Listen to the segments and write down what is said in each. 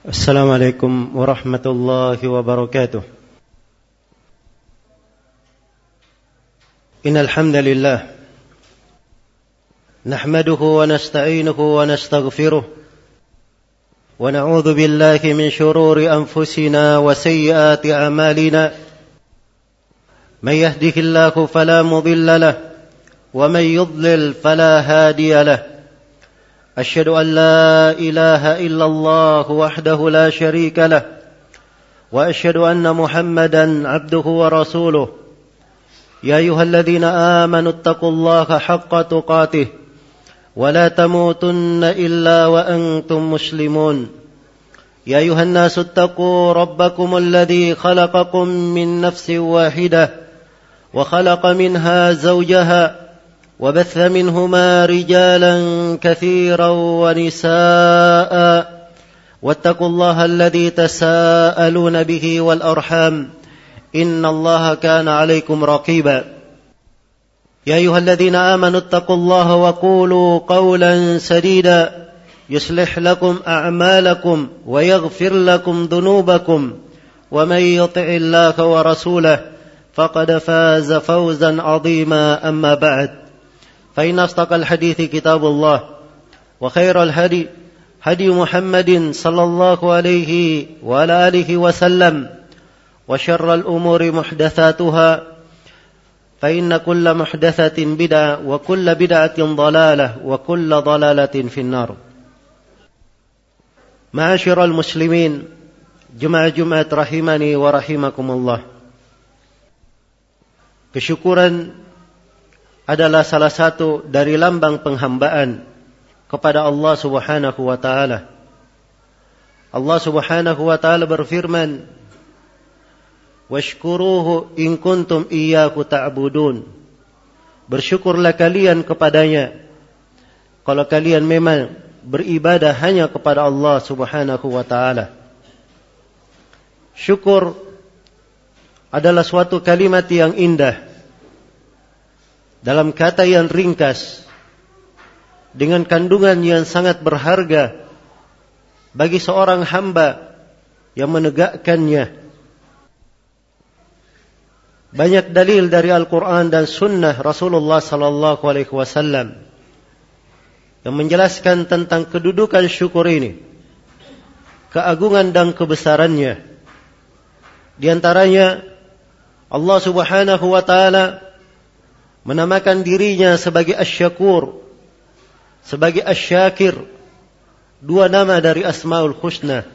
السلام عليكم ورحمة الله وبركاته. إن الحمد لله نحمده ونستعينه ونستغفره ونعوذ بالله من شرور أنفسنا وسيئات أعمالنا. من يهده الله فلا مضل له ومن يضلل فلا هادي له. أشهد أن لا إله إلا الله وحده لا شريك له وأشهد أن محمدا عبده ورسوله. يا أيها الذين آمنوا اتقوا الله حق تقاته ولا تموتن إلا وأنتم مسلمون. يا أيها الناس اتقوا ربكم الذي خلقكم من نفس واحدة وخلق منها زوجها وبث منهما رجالا كثيرا ونساء واتقوا الله الذي تساءلون به والأرحام إن الله كان عليكم رقيبا. يا أيها الذين آمنوا اتقوا الله وقولوا قولا سديدا يصلح لكم أعمالكم ويغفر لكم ذنوبكم ومن يطع الله ورسوله فقد فاز فوزا عظيما. أما بعد فإن أصدق الحديث كتاب الله وخير الهدي هدي محمد صلى الله عليه وعلى آله وسلم وشر الأمور محدثاتها فإن كل محدثة بدعة وكل بدعة ضلالة وكل ضلالة في النار. معاشر المسلمين Jemaah rahimani wa rahimakumullah. Kesyukuran adalah salah satu dari lambang penghambaan kepada Allah Subhanahu wa taala. Allah Subhanahu wa taala berfirman, "Washkuruhu in kuntum iyyahu ta'budun." Bersyukurlah kalian kepadanya kalau kalian memang beribadah hanya kepada Allah Subhanahu wa taala. Syukur adalah suatu kalimat yang indah dalam kata yang ringkas dengan kandungan yang sangat berharga bagi seorang hamba yang menegakkannya. Banyak dalil dari Al-Quran dan Sunnah Rasulullah sallallahu alaihi wasallam yang menjelaskan tentang kedudukan syukur ini, keagungan dan kebesarannya. Di antaranya Allah Subhanahu wa taala menamakan dirinya sebagai Asy-Syakur, sebagai Asy-Syakir, dua nama dari Asmaul Husna.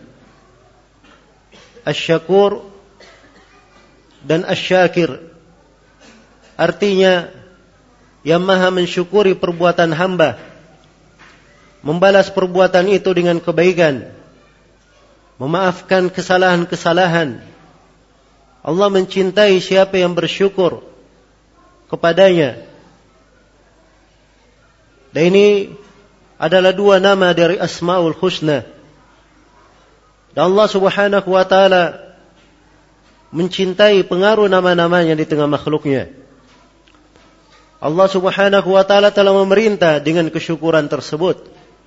Asy-Syakur dan Asy-Syakir artinya yang maha mensyukuri perbuatan hamba, membalas perbuatan itu dengan kebaikan, memaafkan kesalahan-kesalahan. Allah mencintai siapa yang bersyukur kepadanya. Dan ini adalah dua nama dari Asmaul Husna. Dan Allah Subhanahu wa taala mencintai pengaruh nama-namanya di tengah makhluknya. Allah Subhanahu wa taala telah memerintah dengan kesyukuran tersebut.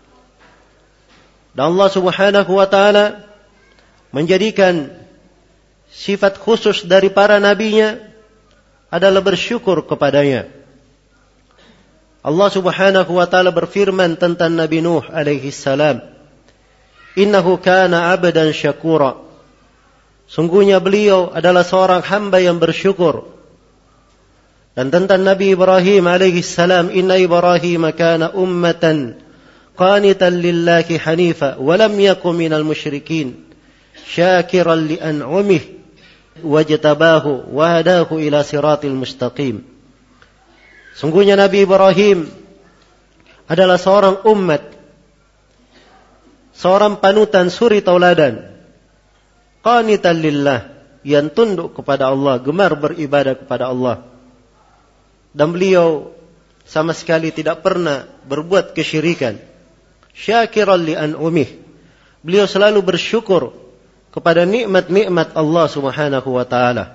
Dan Allah Subhanahu wa taala menjadikan sifat khusus dari para nabinya adalah bersyukur kepadanya. Allah Subhanahu wa taala berfirman tentang Nabi Nuh alaihi salam, "Innahu kana 'abdan syakura." Sungguhnya beliau adalah seorang hamba yang bersyukur. Dan tentang Nabi Ibrahim alaihi salam, "Inna Ibrahim kana ummatan qanitan lillahi hanifa wa lam yakun minal musyrikin syakiran li an'umihi wajtabahu wa hadahu ila siratil mustaqim." Sungguhnya Nabi Ibrahim adalah seorang umat, seorang panutan suri tauladan, qanitan lillah, yang tunduk kepada Allah, gemar beribadah kepada Allah. Dan beliau sama sekali tidak pernah berbuat kesyirikan. Syakiran li an'umih, beliau selalu bersyukur kepada nikmat-nikmat Allah Subhanahu wa taala.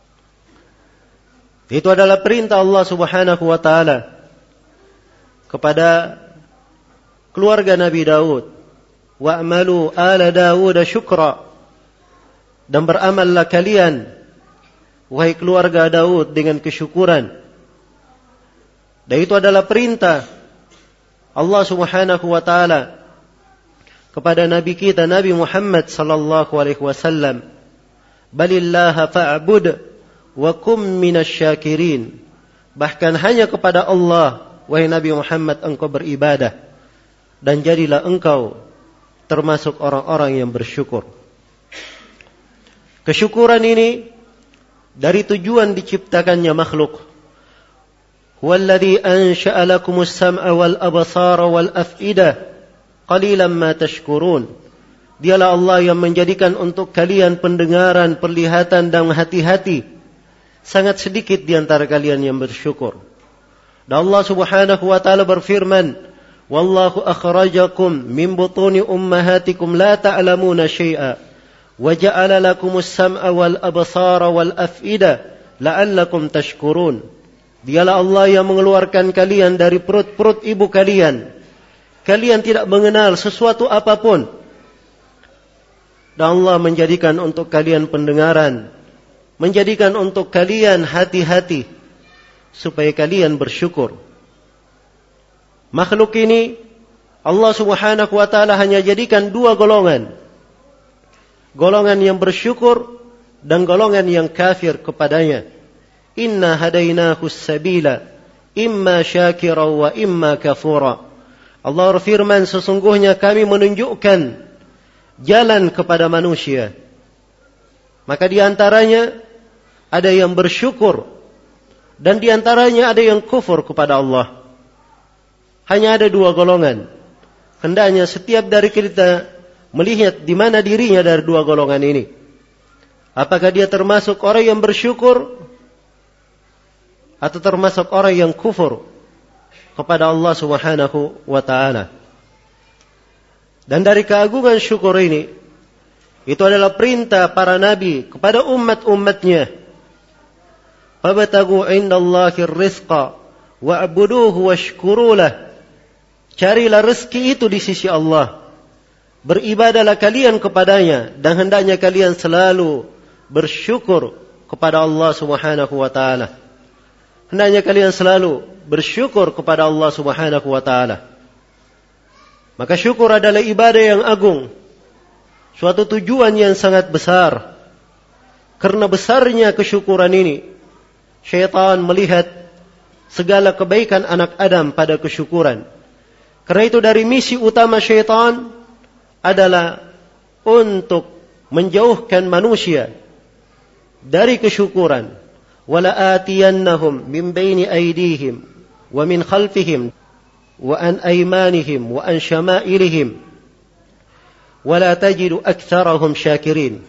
Itu adalah perintah Allah Subhanahu wa taala kepada keluarga Nabi Daud wa'malu ala Dawud syukra, dan beramallah kalian wahai keluarga Daud dengan kesyukuran. Dan itu adalah perintah Allah Subhanahu wa taala kepada nabi kita Nabi Muhammad sallallahu alaihi wasallam, balillaha fa'bud wa kum minasyakirin. Bahkan hanya kepada Allah wahai Nabi Muhammad engkau beribadah, dan jadilah engkau termasuk orang-orang yang bersyukur. Kesyukuran ini dari tujuan diciptakannya makhluk. Huwallazi ansha'a lakumus sam'a wal absara wal af'idah qalilan ma tashkurun. Dialah Allah yang menjadikan untuk kalian pendengaran, penglihatan dan hati-hati. Sangat sedikit di antara kalian yang bersyukur. Dan Allah Subhanahu wa taala berfirman, wallahu akhrajakum min butuni ummahatikum la ta'lamuna syai'a wa ja'ala lakumus sam'a wal absara wal af'ida la'allakum tashkurun. Dialah Allah yang mengeluarkan kalian dari perut-perut ibu kalian. Kalian tidak mengenal sesuatu apapun. Dan Allah menjadikan untuk kalian pendengaran, menjadikan untuk kalian hati-hati, supaya kalian bersyukur. Makhluk ini Allah Subhanahu wa taala hanya jadikan dua golongan. Golongan yang bersyukur dan golongan yang kafir kepadanya. Inna hadainahu sabila imma syakira wa imma kafura. Allah berfirman, sesungguhnya kami menunjukkan jalan kepada manusia. Maka di antaranya ada yang bersyukur dan di antaranya ada yang kufur kepada Allah. Hanya ada dua golongan. Hendaknya setiap dari kita melihat di mana dirinya dari dua golongan ini. Apakah dia termasuk orang yang bersyukur atau termasuk orang yang kufur kepada Allah Subhanahu wa taala. Dan dari keagungan syukur ini, itu adalah perintah para nabi kepada umat-umatnya. Fabtagu indallahi rizqa wa'buduhu washkurulah. Carilah rezeki itu di sisi Allah. Beribadahlah kalian kepadanya dan hendaknya kalian selalu bersyukur kepada Allah Subhanahu wa taala. Hendaknya kalian selalu bersyukur kepada Allah Subhanahu wa taala. Maka syukur adalah ibadah yang agung, suatu tujuan yang sangat besar. Karena besarnya kesyukuran ini, syaitan melihat segala kebaikan anak Adam pada kesyukuran. Karena itu dari misi utama syaitan adalah untuk menjauhkan manusia dari kesyukuran. Wala atiyannahum min baini aydihim wa min khalfihim wa an aymanihim wa an syama'ilihim wala tajidu aktsarahum syakirin.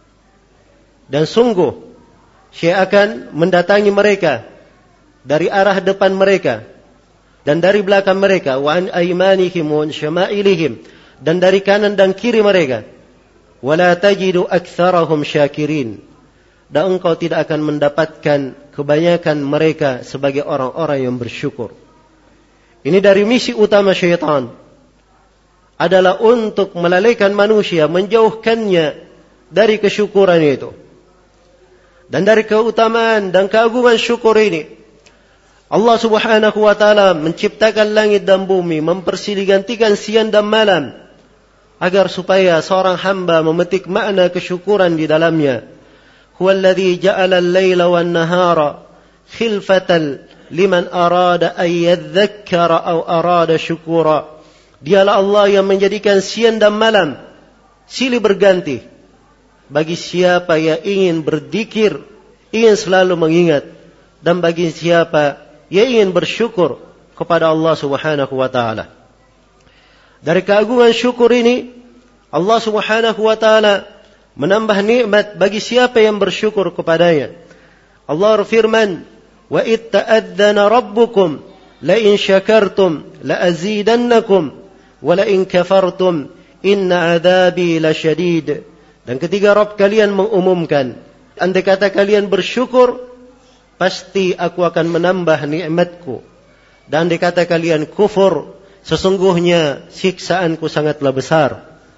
Dan sungguh Syekh akan mendatangi mereka dari arah depan mereka dan dari belakang mereka, wa an aymanihim wa an syama'ilihim, dan dari kanan dan kiri mereka. Wala tajidu aktsarahum syakirin. Dan engkau tidak akan mendapatkan kebanyakan mereka sebagai orang-orang yang bersyukur. Ini dari misi utama syaitan, adalah untuk melalaikan manusia, menjauhkannya dari kesyukuran itu. Dan dari keutamaan dan keagungan syukur ini, Allah Subhanahu wa taala menciptakan langit dan bumi, mempersilih-gantikan siang dan malam, agar supaya seorang hamba memetik makna kesyukuran di dalamnya. Huwallazi ja'ala al-laila wan-nahara khilfatan liman arada an yadhakkara aw arada syukura. Dialah Allah yang menjadikan siang dan malam silih berganti bagi siapa yang ingin berzikir, ingin selalu mengingat, dan bagi siapa yang ingin bersyukur kepada Allah Subhanahu wa taala. Dari keagungan syukur ini, Allah Subhanahu wa taala menambah nikmat bagi siapa yang bersyukur kepadanya. Allah berfirman, wa id ta'adzana rabbukum la in syakartum la azidannakum wa la in kafartum inna adzabi lasyadid. Dan ketika Rabb kalian mengumumkan, andai kata kalian bersyukur, pasti aku akan menambah nikmatku. Dan andai kata kalian kufur, sesungguhnya siksaanku sangatlah besar.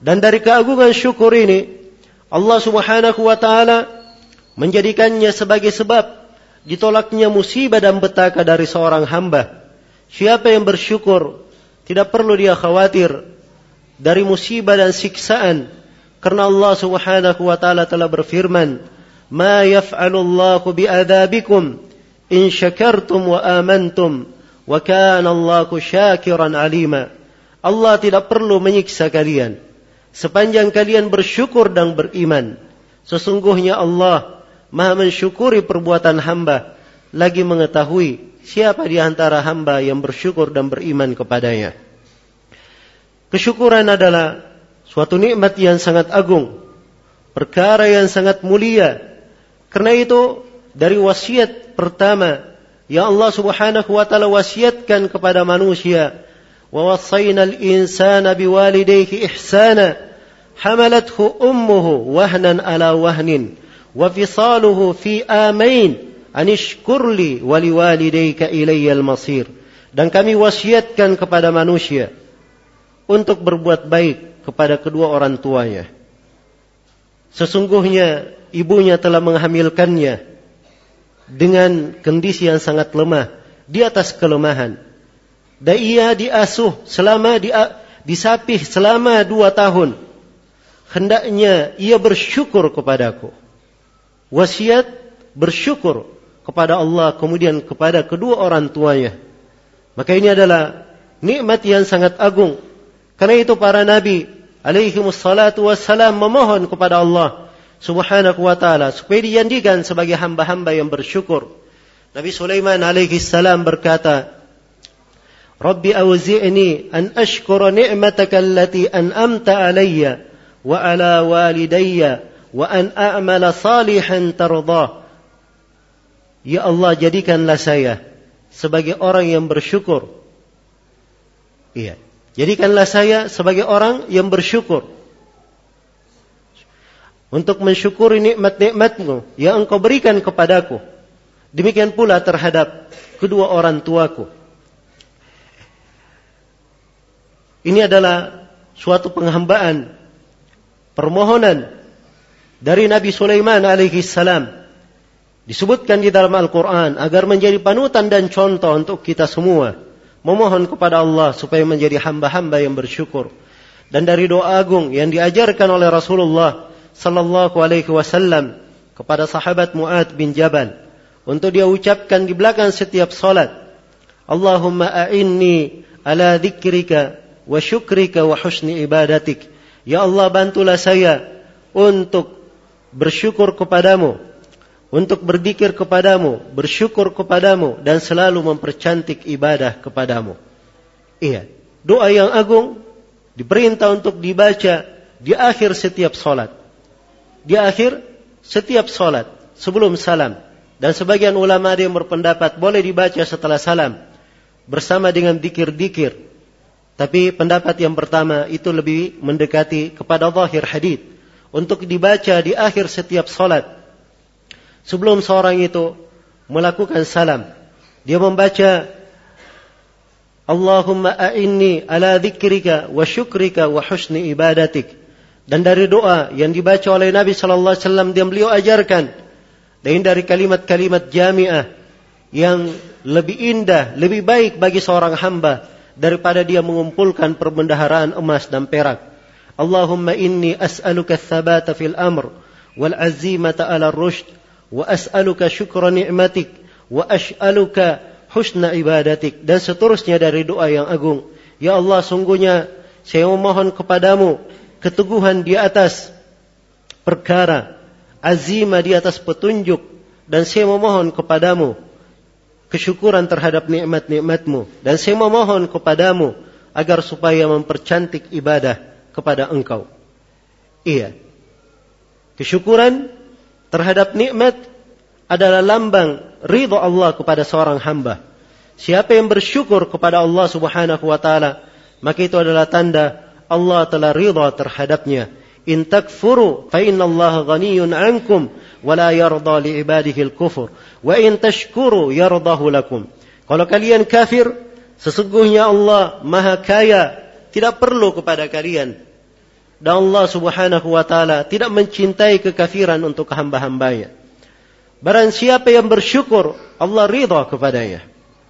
Dan dari keagungan syukur ini, Allah Subhanahu wa ta'ala menjadikannya sebagai sebab ditolaknya musibah dan petaka dari seorang hamba. Siapa yang bersyukur, tidak perlu dia khawatir dari musibah dan siksaan, karena Allah Subhanahu wa ta'ala telah berfirman, "Ma yaf'alullahu bi'adzabikum in syakartum wa amantum wa kana Allahu syakiran alima." Allah tidak perlu menyiksa kalian sepanjang kalian bersyukur dan beriman. Sesungguhnya Allah Maha mensyukuri perbuatan hamba, lagi mengetahui siapa di antara hamba yang bersyukur dan beriman kepadanya. Kesyukuran adalah suatu nikmat yang sangat agung, perkara yang sangat mulia. Karena itu dari wasiat pertama yang Allah Subhanahu wa ta'ala wasiatkan kepada manusia, wa wasainal insana biwalidayhi ihsana hamalathu ummuhu wahnan ala wahnin wa fisaluhu fi amain anishkurli waliwalidayka ilayyal masir. Dan kami wasiatkan kepada manusia untuk berbuat baik kepada kedua orang tuanya. Sesungguhnya ibunya telah menghamilkannya dengan kondisi yang sangat lemah, di atas kelemahan. Dan ia diasuh disapih selama 2 tahun. Hendaknya ia bersyukur kepadaku. Wasiat bersyukur kepada Allah, kemudian kepada kedua orang tuanya. Maka ini adalah nikmat yang sangat agung. Karena itu para nabi alaihimussalatu wassalam memohon kepada Allah Subhanahu wa ta'ala supaya dijadikan sebagai hamba-hamba yang bersyukur. Nabi Sulaiman alaihissalam berkata, "Rabbi awzi'ni an ashkura ni'mataka allati an'amta alayya wa ala walidayya wa an a'mala salihan tardah." Ya Allah, jadikanlah saya sebagai orang yang bersyukur. Iya, jadikanlah saya sebagai orang yang bersyukur, untuk mensyukuri nikmat-nikmat-Mu yang Engkau berikan kepadaku. Demikian pula terhadap kedua orang tuaku. Ini adalah suatu penghambaan, permohonan dari Nabi Sulaiman alaihissalam. Disebutkan di dalam Al-Quran agar menjadi panutan dan contoh untuk kita semua. Memohon kepada Allah supaya menjadi hamba-hamba yang bersyukur. Dan dari doa agung yang diajarkan oleh Rasulullah sallallahu alaihi wasallam kepada sahabat Mu'adz bin Jabal, untuk dia ucapkan di belakang setiap salat, Allahumma a'inni ala dzikrika wa syukrika wa husni ibadatik. Ya Allah, bantulah saya untuk bersyukur kepadamu, untuk berzikir kepadamu, bersyukur kepadamu, dan selalu mempercantik ibadah kepadamu. Iya, doa yang agung diperintah untuk dibaca di akhir setiap salat. Di akhir setiap salat sebelum salam. Dan sebagian ulama ada yang berpendapat boleh dibaca setelah salam bersama dengan dzikir-dzikir. Tapi pendapat yang pertama itu lebih mendekati kepada zahir hadits, untuk dibaca di akhir setiap salat. Sebelum seorang itu melakukan salam, dia membaca Allahumma a'inni ala dzikrika wa syukrika wa husni ibadatik. Dan dari doa yang dibaca oleh Nabi sallallahu alaihi wasallam yang beliau ajarkan, dan dari kalimat-kalimat jami'ah yang lebih indah, lebih baik bagi seorang hamba daripada dia mengumpulkan perbendaharaan emas dan perak. Allahumma inni as'aluka ats-tsabata fil amr wal azimata 'ala ar-rusyd wa as'aluka syukra ni'matik wa as'aluka husna ibadatik. Dan seterusnya dari doa yang agung. Ya Allah, sungguhnya saya memohon kepadamu keteguhan di atas perkara, azimah di atas petunjuk, dan saya memohon kepadamu kesyukuran terhadap nikmat-nikmat-Mu, dan saya memohon kepadamu agar supaya mempercantik ibadah kepada Engkau. Iya, kesyukuran terhadap nikmat adalah lambang ridha Allah kepada seorang hamba. Siapa yang bersyukur kepada Allah Subhanahu wa ta'ala, maka itu adalah tanda Allah telah ridha terhadapnya. In takfuru fa innallaha ghaniyyun 'ankum wa la yarda li 'ibadihi al-kufur wa in tashkuru yardahu lakum. Kalau kalian kafir, sesungguhnya Allah Maha Kaya, tidak perlu kepada kalian dan Allah Subhanahu wa taala tidak mencintai kekafiran untuk hamba-hambanya. Barang siapa yang bersyukur, Allah ridha kepadanya.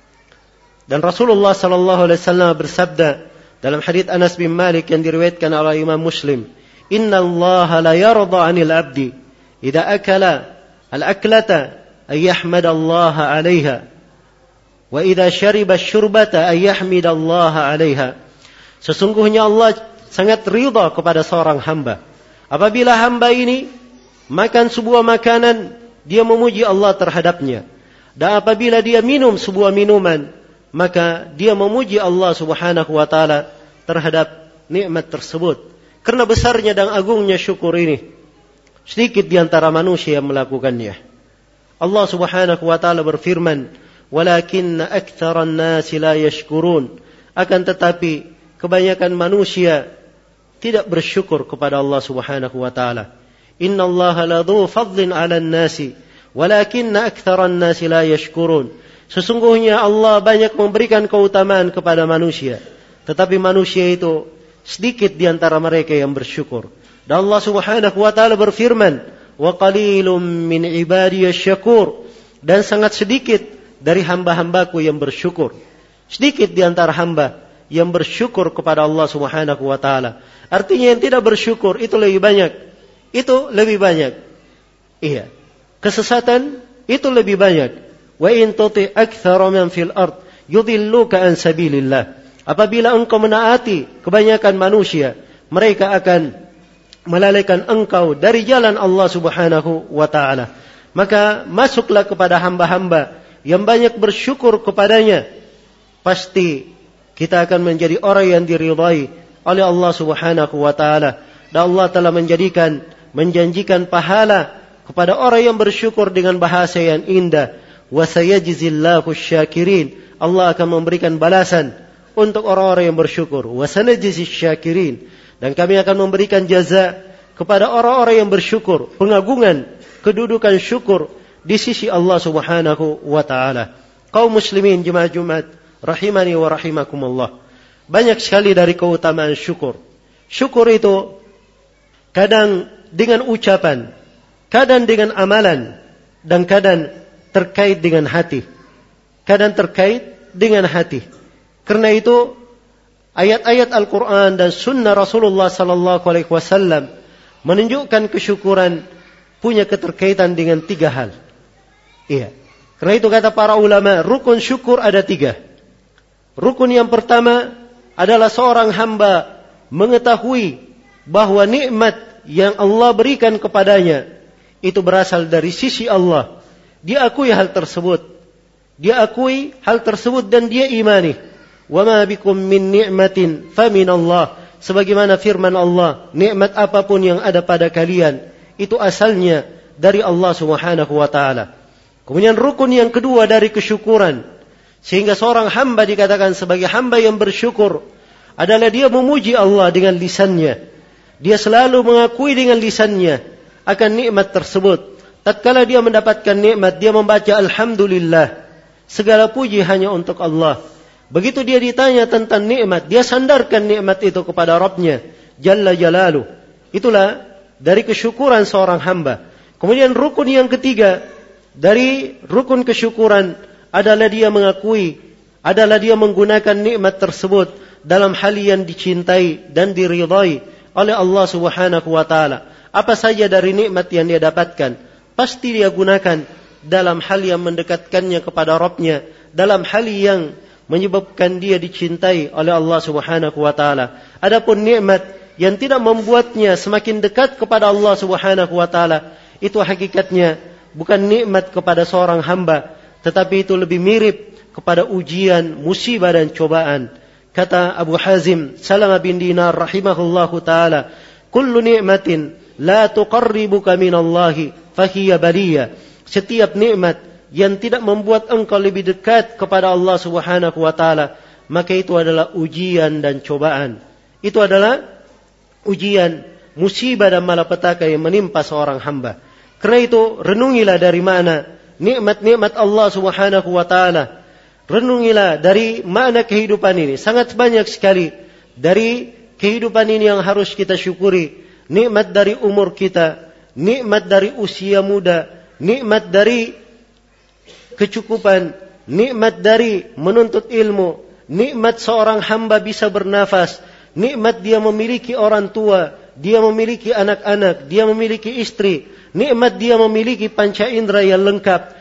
Dan Rasulullah sallallahu alaihi wasallam bersabda dalam hadits Anas bin Malik yang diriwayatkan oleh Imam Muslim, "Inna Allah la yarda 'anil 'abdi idza akala al-aklata ay yahmadallaha 'alaiha wa idza syariba asy-syurbata ay yahmidallaha 'alaiha." Sesungguhnya Allah sangat ridha kepada seorang hamba apabila hamba ini makan sebuah makanan, dia memuji Allah terhadapnya, dan apabila dia minum sebuah minuman, maka dia memuji Allah Subhanahu wa taala terhadap nikmat tersebut. Karena besarnya dan agungnya syukur ini, sedikit di antara manusia yang melakukannya. Allah Subhanahu wa taala berfirman, "Walakinna aktsaran nasi la yashkurun." Akan tetapi kebanyakan manusia tidak bersyukur kepada Allah Subhanahu wa taala. Innallaha ladzu fadlin 'alan nasi, walakinna aktsaran nasi la yashkurun. Sesungguhnya Allah banyak memberikan keutamaan kepada manusia, tetapi manusia itu sedikit di antara mereka yang bersyukur. Dan Allah Subhanahu wa taala berfirman, "Wa qalilum min ibadiyasy syakur." Dan sangat sedikit dari hamba-hambaku yang bersyukur. Sedikit di antara hamba yang bersyukur kepada Allah Subhanahu wa taala. Artinya yang tidak bersyukur itu lebih banyak. Itu lebih banyak. Iya. Kesesatan itu lebih banyak. Wa in tuti aktsara man fil ard yudilluka an sabilillah. Apabila engkau menaati kebanyakan manusia, mereka akan melalaikan engkau dari jalan Allah Subhanahu wa taala. Maka masuklah kepada hamba-hamba yang banyak bersyukur kepadanya. Pasti kita akan menjadi orang yang diridhai oleh Allah Subhanahu wa taala. Dan Allah telah menjanjikan pahala kepada orang yang bersyukur dengan bahasa yang indah. Wa sayajzillahu syakirin. Allah akan memberikan balasan untuk orang-orang yang bersyukur. Wa sanajzis syakirin. Dan kami akan memberikan jaza kepada orang-orang yang bersyukur, pengagungan kedudukan syukur di sisi Allah Subhanahu wa taala. Kaum muslimin jemaah Jumat rahimani wa rahimakumullah. Banyak sekali dari keutamaan syukur. Syukur itu kadang dengan ucapan, kadang dengan amalan, dan kadang terkait dengan hati. Kadang terkait dengan hati. Karena itu ayat-ayat Al-Quran dan sunnah Rasulullah sallallahu alaihi wasallam menunjukkan kesyukuran punya keterkaitan dengan 3 hal. Iya. Karena itu kata para ulama, rukun syukur ada 3. Rukun yang pertama adalah seorang hamba mengetahui bahwa nikmat yang Allah berikan kepadanya itu berasal dari sisi Allah. Dia akui hal tersebut. Dan dia imani. Wa ma bikum min ni'matin famin Allah. Sebagaimana firman Allah, nikmat apapun yang ada pada kalian itu asalnya dari Allah Subhanahu wa taala. Kemudian rukun yang kedua dari kesyukuran, sehingga seorang hamba dikatakan sebagai hamba yang bersyukur adalah dia memuji Allah dengan lisannya. Dia selalu mengakui dengan lisannya akan nikmat tersebut. Tatkala dia mendapatkan nikmat, dia membaca alhamdulillah. Segala puji hanya untuk Allah. Begitu dia ditanya tentang nikmat, dia sandarkan nikmat itu kepada Rabbnya Jalla Jalaluh. Itulah dari kesyukuran seorang hamba. Kemudian rukun yang ketiga dari rukun kesyukuran adalah dia mengakui, adalah dia menggunakan nikmat tersebut dalam hal yang dicintai dan diridhai oleh Allah Subhanahu wa taala. Apa saja dari nikmat yang dia dapatkan, pasti dia gunakan dalam hal yang mendekatkannya kepada Rabbnya, dalam hal yang menyebabkan dia dicintai oleh Allah Subhanahu wa taala. Adapun nikmat yang tidak membuatnya semakin dekat kepada Allah Subhanahu wa taala, itu hakikatnya bukan nikmat kepada seorang hamba, tetapi itu lebih mirip kepada ujian, musibah dan cobaan. Kata Abu Hazim Salamah bin Dinar rahimahullahu taala, "Kullu ni'matin la tuqarribuka minallahi fahiya baliyah." Setiap nikmat yang tidak membuat engkau lebih dekat kepada Allah Subhanahu wa taala, maka itu adalah ujian dan cobaan. Itu adalah ujian, musibah dan malapetaka yang menimpa seorang hamba. Karena itu renungilah dari mana nikmat-nikmat Allah Subhanahu wa taala. Renungilah dari mana kehidupan ini. Sangat banyak sekali dari kehidupan ini yang harus kita syukuri. Nikmat dari umur kita, nikmat dari usia muda, nikmat dari kecukupan, nikmat dari menuntut ilmu, nikmat seorang hamba bisa bernafas, nikmat dia memiliki orang tua, dia memiliki anak-anak, dia memiliki istri, nikmat dia memiliki panca indera yang lengkap,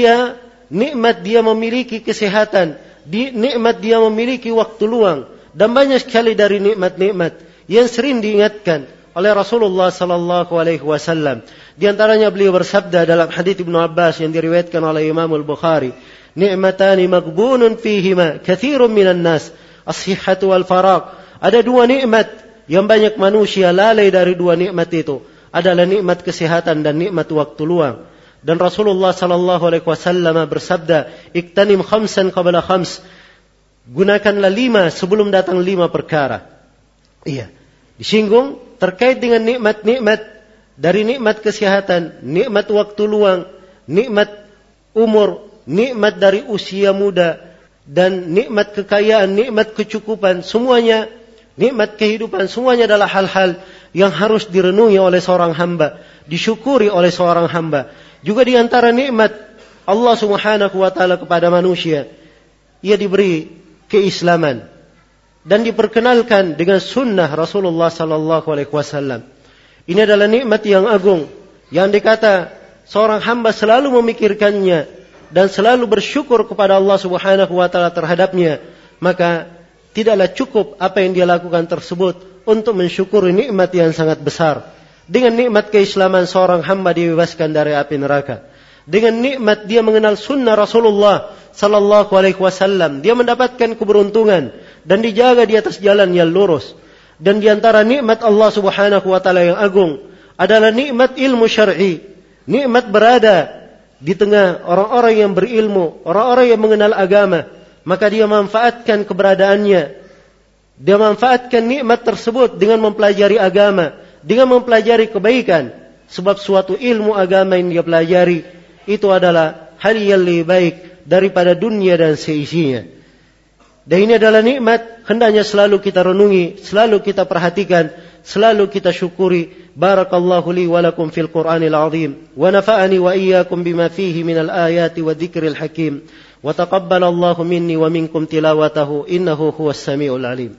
nikmat dia memiliki kesehatan, nikmat dia memiliki waktu luang, dan banyak sekali dari nikmat-nikmat yang sering diingatkan oleh Rasulullah sallallahu alaihi wasallam. Di antaranya beliau bersabda dalam hadits Ibnu Abbas yang diriwayatkan oleh Imam Al-Bukhari, "Ni'matani maghbunun fihima katsirun minan nas, as-sihhatu wal faragh." Ada dua nikmat yang banyak manusia lalai dari dua nikmat itu, adalah nikmat kesehatan dan nikmat waktu luang. Dan Rasulullah sallallahu alaihi wasallam bersabda, "Iktanim khamsan qabla khams." Gunakanlah 5 sebelum datang 5 perkara. Iya, disinggung terkait dengan nikmat-nikmat, dari nikmat kesehatan, nikmat waktu luang, nikmat umur, nikmat dari usia muda, dan nikmat kekayaan, nikmat kecukupan, semuanya nikmat kehidupan, semuanya adalah hal-hal yang harus direnungi oleh seorang hamba, disyukuri oleh seorang hamba. Juga di antara nikmat Allah Subhanahu wa taala kepada manusia, ia diberi keislaman dan diperkenalkan dengan sunnah Rasulullah sallallahu alaihi wasallam. Ini adalah nikmat yang agung yang dikata seorang hamba selalu memikirkannya dan selalu bersyukur kepada Allah Subhanahu wa taala terhadapnya, maka tidaklah cukup apa yang dia lakukan tersebut untuk mensyukuri nikmat yang sangat besar. Dengan nikmat keislaman seorang hamba dibebaskan dari api neraka. Dengan nikmat dia mengenal sunnah Rasulullah sallallahu alaihi wasallam, dia mendapatkan keberuntungan dan dijaga di atas jalan yang lurus. Dan di antara nikmat Allah Subhanahu wa taala yang agung adalah nikmat ilmu syar'i. Nikmat berada di tengah orang-orang yang berilmu, orang-orang yang mengenal agama, maka dia manfaatkan keberadaannya. Dia manfaatkan nikmat tersebut dengan mempelajari agama, dengan mempelajari kebaikan, sebab suatu ilmu agama yang dia pelajari itu adalah hal yang lebih baik daripada dunia dan seisinya. Dan ini adalah nikmat hendaknya selalu kita renungi, selalu kita perhatikan, selalu kita syukuri. Barakallahu li wa lakum fil Qur'anil azim wa nafa'ani wa iyyakum bima fihi minal ayati wa dzikril hakim wa taqabbalallahu minni wa minkum tilawatahu innahu huwas samiul alim.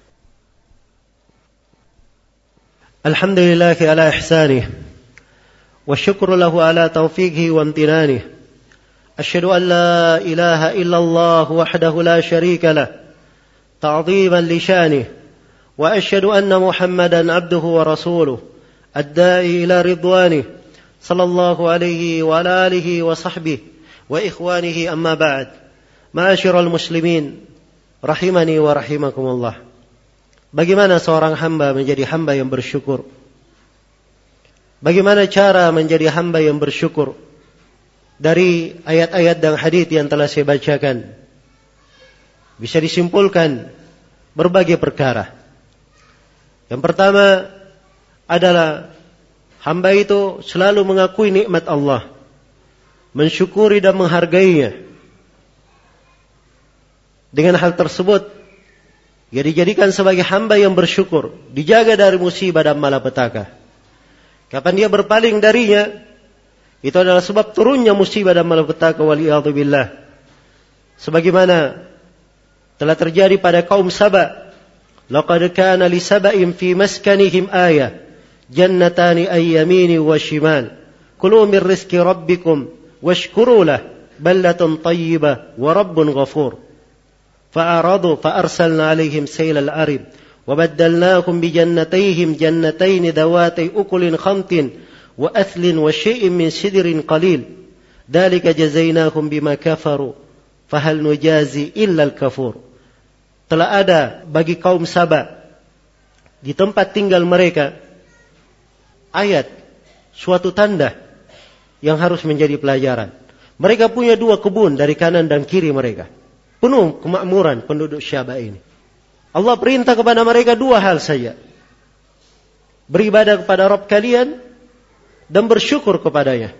Alhamdulillahi ala ihsanih wa syukru lahu ala taufiqihi wa amtinanihi. أشهد أن لا إله إلا الله وحده لا شريك له تعظيما لشانه وأشهد أن محمدا عبده ورسوله الداعي إلى رضوانه صلى الله عليه وعلى آله وصحبه وإخوانه أما بعد معاشر المسلمين rahimani wa rahimakumullah. Bagaimana seorang hamba menjadi hamba yang bersyukur? Bagaimana cara menjadi hamba yang bersyukur? Dari ayat-ayat dan hadits yang telah saya bacakan bisa disimpulkan berbagai perkara. Yang pertama adalah hamba itu selalu mengakui nikmat Allah, mensyukuri dan menghargainya. Dengan hal tersebut ia dijadikan sebagai hamba yang bersyukur, dijaga dari musibah dan malapetaka. Kapan dia berpaling darinya, itu adalah sebab turunnya musibah dan malapetaka, waliyadu billah. Sebagaimana telah terjadi pada kaum Saba. Laqad kana li saba'in fi maskanihim ayah, jannatani ay yamini wa shimal, kulu min rizqi rabbikum washkuru lah, ballatun tayyibah wa rabbun ghafur. Fa'aradu fa'arsalna alaihim saylal arim wa baddalnahum bi jannatayhim jannatayn dawatay ukulin khamtin wa athlin wa syai'in min sidrin qalil dzalika jazainahum bima kafaru fahal nujazi illa al-kafur. Telah ada bagi kaum Saba di tempat tinggal mereka ayat, suatu tanda yang harus menjadi pelajaran. Mereka punya 2 kebun dari kanan dan kiri mereka, penuh kemakmuran penduduk Saba ini. Allah perintah kepada mereka 2 hal saja: beribadah kepada Rabb kalian dan bersyukur kepadanya.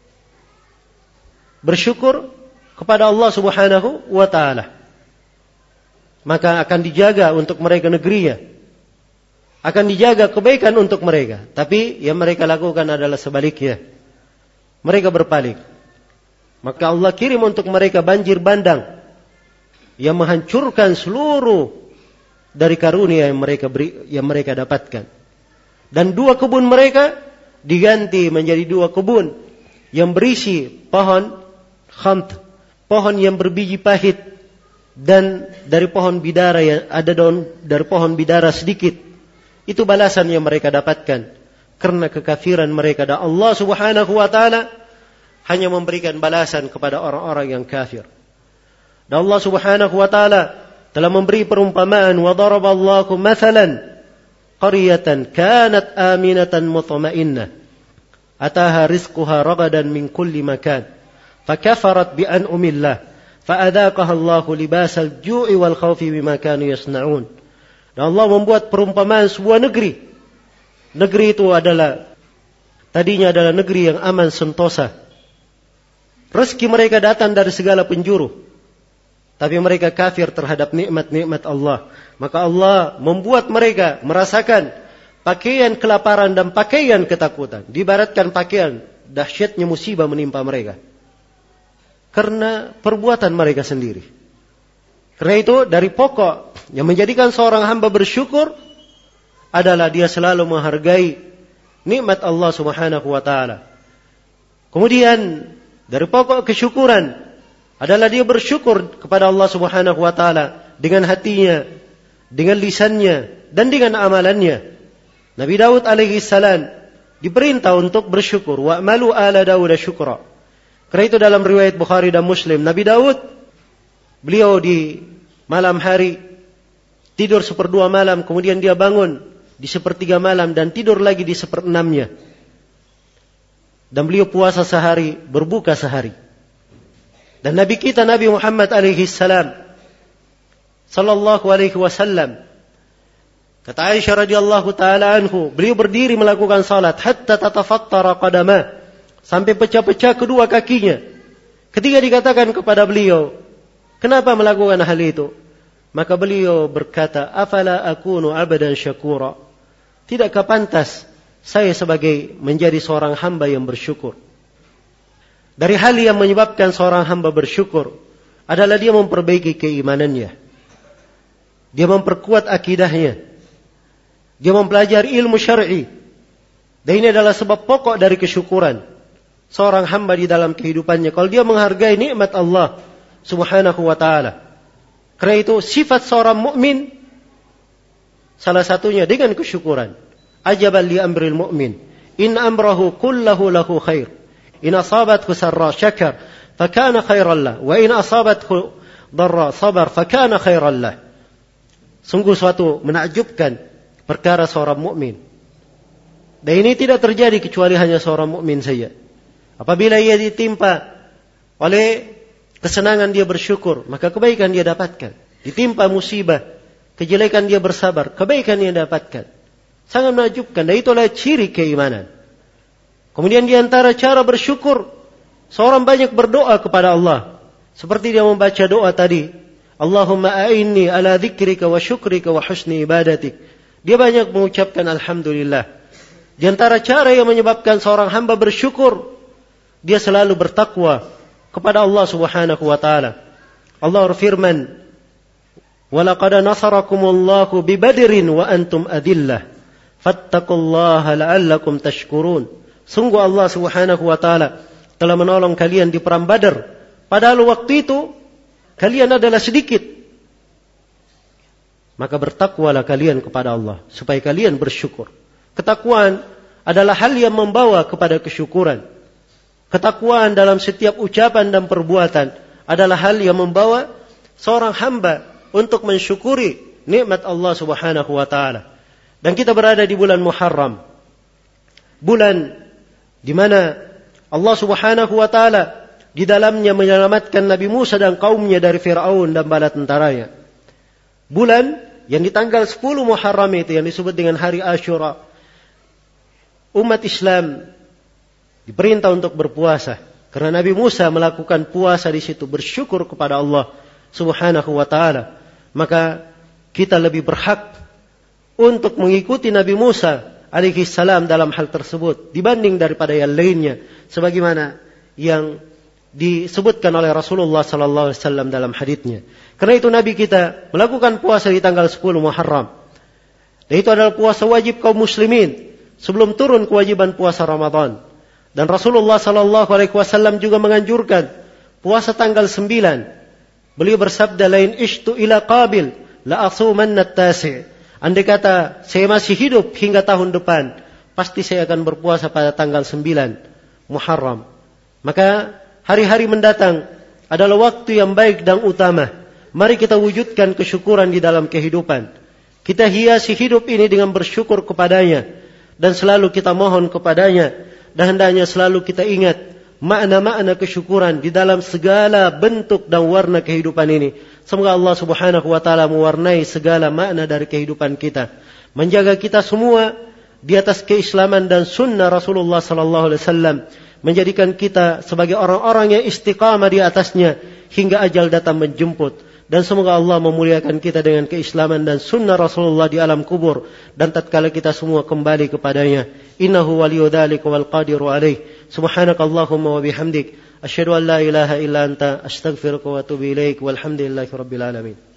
Bersyukur kepada Allah Subhanahu wa ta'ala, maka akan dijaga untuk mereka negerinya akan dijaga kebaikan untuk mereka. Tapi yang mereka lakukan adalah sebaliknya. Mereka berpaling. Maka Allah kirim untuk mereka banjir bandang yang menghancurkan seluruh dari karunia yang mereka dapatkan. Dan 2 kebun mereka diganti menjadi 2 kebun yang berisi pohon khamt, pohon yang berbiji pahit, dan dari pohon bidara yang ada daun dari pohon bidara sedikit. Itu balasan yang mereka dapatkan karena kekafiran mereka, dan Allah Subhanahu wa taala hanya memberikan balasan kepada orang-orang yang kafir. Dan Allah Subhanahu wa taala telah memberi perumpamaan, wa daraballahu mathalan qaryatan kanat aminatan mutma'innah ataha rizquha ragadan min kulli makan fakafarat bi an'amillah fa'adzaqaha Allahu libasal ju'i wal khaufi bima kanu yasna'un. Dan Allah membuat perumpamaan sebuah negeri. Negeri itu tadinya adalah negeri yang aman sentosa. Rezeki mereka datang dari segala penjuru. Tapi mereka kafir terhadap nikmat-nikmat Allah. Maka Allah membuat mereka merasakan pakaian kelaparan dan pakaian ketakutan. Diibaratkan pakaian, dahsyatnya musibah menimpa mereka. Karena perbuatan mereka sendiri. Karena itu dari pokok yang menjadikan seorang hamba bersyukur adalah dia selalu menghargai nikmat Allah Subhanahu wa taala. Kemudian dari pokok kesyukuran adalah dia bersyukur kepada Allah Subhanahu wa taala dengan hatinya, dengan lisannya, dan dengan amalannya. Nabi Daud alaihi salam diperintah untuk bersyukur, wa'malu ala Daud syukra. Karena itu dalam riwayat Bukhari dan Muslim, Nabi Daud beliau di malam hari tidur 1/2 malam, kemudian dia bangun di 1/3 malam dan tidur lagi di 1/6-nya. Dan beliau puasa sehari, berbuka sehari. Dan Nabi kita Nabi Muhammad alaihi salam sallallahu alaihi wasallam, kata Aisyah radhiyallahu taala anhu, beliau berdiri melakukan salat hatta tatafattara qadama, sampai pecah-pecah kedua kakinya. Ketika dikatakan kepada beliau, kenapa melakukan hal itu? Maka beliau berkata, afala akunu abadan syakura. Tidakkah pantas saya sebagai menjadi seorang hamba yang bersyukur? Dari hal yang menyebabkan seorang hamba bersyukur adalah dia memperbaiki keimanannya. Dia memperkuat akidahnya. Dia mempelajari ilmu syar'i. Dan ini adalah sebab pokok dari kesyukuran seorang hamba di dalam kehidupannya. Kalau dia menghargai nikmat Allah Subhanahu wa ta'ala. Karena itu sifat seorang mukmin salah satunya dengan kesyukuran. Ajaban li amril mu'min, in amrahu kullahu lahu khair. In asabathu sarra syakar fakana khairan lah, wa in asabathu darra sabar fakana khairan lah. Sungguh suatu menakjubkan perkara seorang mukmin. Dan ini tidak terjadi kecuali hanya seorang mukmin saja. Apabila ia ditimpa oleh kesenangan, dia bersyukur, maka kebaikan dia dapatkan. Ditimpa musibah, kejelekan dia bersabar, kebaikan dia dapatkan. Sangat menakjubkan, dan itulah ciri keimanan. Kemudian di antara cara bersyukur, seorang banyak berdoa kepada Allah. Seperti dia membaca doa tadi, Allahumma a'inni ala dzikrika wa syukrika wa husni ibadatik. Dia banyak mengucapkan alhamdulillah. Di antara cara yang menyebabkan seorang hamba bersyukur, dia selalu bertakwa kepada Allah Subhanahu wa taala. Allah berfirman, "Wa laqad nasarakumullahu bi Badrin wa antum adillah. Fattaqullaha la'allakum tashkurun." Sungguh Allah Subhanahu wa taala telah menolong kalian di perang Badar, padahal waktu itu kalian adalah sedikit. Maka bertakwalah kalian kepada Allah supaya kalian bersyukur. Ketakwaan adalah hal yang membawa kepada kesyukuran. Ketakwaan dalam setiap ucapan dan perbuatan adalah hal yang membawa seorang hamba untuk mensyukuri nikmat Allah Subhanahu wa taala. Dan kita berada di bulan Muharram. Bulan di mana Allah Subhanahu wa taala di dalamnya menyelamatkan Nabi Musa dan kaumnya dari Fir'aun dan bala tentaranya. Bulan yang di tanggal 10 Muharram itu yang disebut dengan hari Asyura. Umat Islam diperintah untuk berpuasa karena Nabi Musa melakukan puasa di situ, bersyukur kepada Allah Subhanahu wa taala. Maka kita lebih berhak untuk mengikuti Nabi Musa alaihi salam dalam hal tersebut dibanding daripada yang lainnya, sebagaimana yang disebutkan oleh Rasulullah sallallahu alaihi wasallam dalam haditsnya. Karena itu Nabi kita melakukan puasa di tanggal 10 Muharram. Dan itu adalah puasa wajib kaum muslimin sebelum turun kewajiban puasa Ramadan. Dan Rasulullah sallallahu alaihi wasallam juga menganjurkan puasa tanggal 9. Beliau bersabda, "Lain ishtu ila qabil la asumanna at-tasi'." Andai kata saya masih hidup hingga tahun depan, pasti saya akan berpuasa pada tanggal 9 Muharram. Maka hari-hari mendatang adalah waktu yang baik dan utama. Mari kita wujudkan kesyukuran di dalam kehidupan. Kita hiasi hidup ini dengan bersyukur kepadanya. Dan selalu kita mohon kepadanya. Dan hendaknya selalu kita ingat makna-makna kesyukuran di dalam segala bentuk dan warna kehidupan ini. Semoga Allah subhanahu wa ta'ala mewarnai segala makna dari kehidupan kita. Menjaga kita semua di atas keislaman dan sunnah Rasulullah sallallahu alaihi wasallam. Menjadikan kita sebagai orang-orang yang istiqamah di atasnya hingga ajal datang menjemput. Dan semoga Allah memuliakan kita dengan keislaman dan sunnah Rasulullah di alam kubur. Dan tatkala kita semua kembali kepadanya. Innahu waliyu dzalika wal qadiru alaih. Subhanakallahumma wa bihamdik. Asyhadu an la ilaha illa anta astaghfiruka wa atubu ilaik. Walhamdulillahi rabbil alamin.